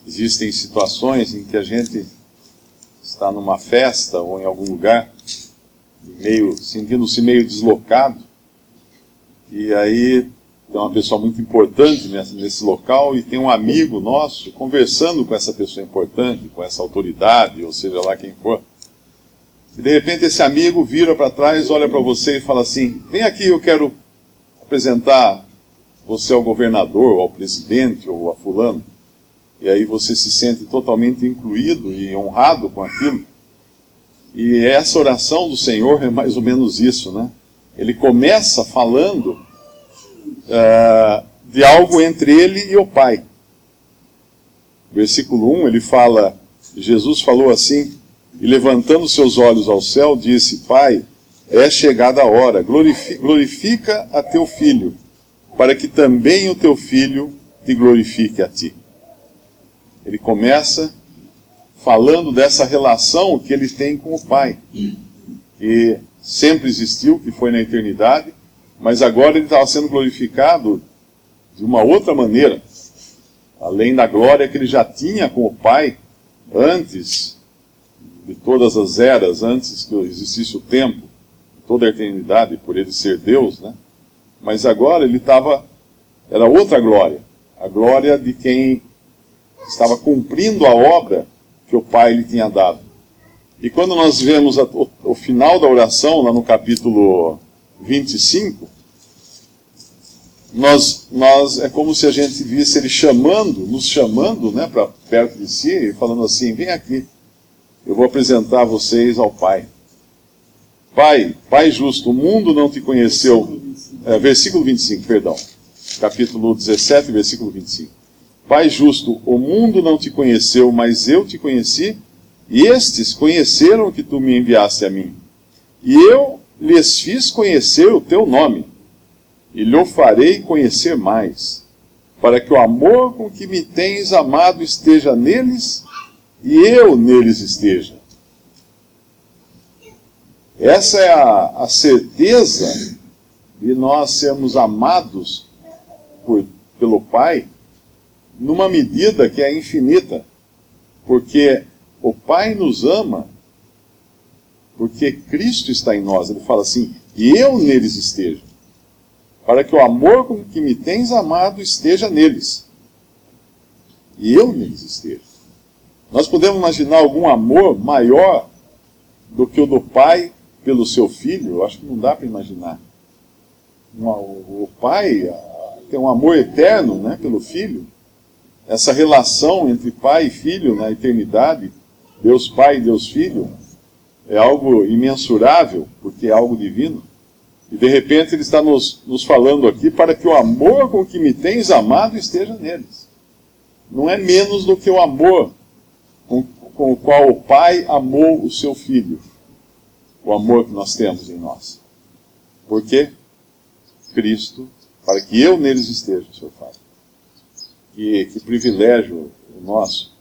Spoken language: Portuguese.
Existem situações em que a gente está numa festa ou em algum lugar, sentindo-se meio deslocado, e aí tem uma pessoa muito importante nesse local e tem um amigo nosso conversando com essa pessoa importante, com essa autoridade, ou seja lá quem for. E de repente esse amigo vira para trás, olha para você e fala assim: vem aqui, eu quero apresentar você ao governador, ou ao presidente, ou a fulano. E aí você se sente totalmente incluído e honrado com aquilo. E essa oração do Senhor é mais ou menos isso, né? Ele começa falando de algo entre ele e o Pai. Versículo 1, ele fala, Jesus falou assim, e levantando seus olhos ao céu, disse: Pai, é chegada a hora, glorifica a teu Filho, para que também o teu Filho te glorifique a ti. Ele começa falando dessa relação que ele tem com o Pai, que sempre existiu, que foi na eternidade, mas agora ele estava sendo glorificado de uma outra maneira, além da glória que ele já tinha com o Pai antes de todas as eras, antes que existisse o tempo, toda a eternidade, por ele ser Deus, né? Mas agora ele era outra glória, a glória de quem estava cumprindo a obra que o Pai lhe tinha dado. E quando nós vemos o final da oração, lá no capítulo 25, é como se a gente visse ele nos chamando, né, para perto de si, e falando assim: vem aqui, eu vou apresentar vocês ao Pai. Pai justo, o mundo não te conheceu. Versículo 25, perdão. Capítulo 17, versículo 25. Pai justo, o mundo não te conheceu, mas eu te conheci, e estes conheceram que tu me enviaste a mim. E eu lhes fiz conhecer o teu nome, e lhe farei conhecer mais, para que o amor com que me tens amado esteja neles, e eu neles esteja. Essa é a certeza de nós sermos amados pelo Pai, numa medida que é infinita, porque o Pai nos ama, porque Cristo está em nós. Ele fala assim: e eu neles esteja, para que o amor com que me tens amado esteja neles, e eu neles esteja. Nós podemos imaginar algum amor maior do que o do Pai pelo seu Filho? Eu acho que não dá para imaginar. O Pai tem um amor eterno, né, pelo Filho. Essa relação entre Pai e Filho na eternidade, Deus Pai e Deus Filho, é algo imensurável, porque é algo divino. E de repente ele está nos falando aqui: para que o amor com que me tens amado esteja neles. Não é menos do que o amor com o qual o Pai amou o seu Filho. O amor que nós temos em nós. Porque Cristo, para que eu neles esteja, o Senhor fala. Que privilégio nosso.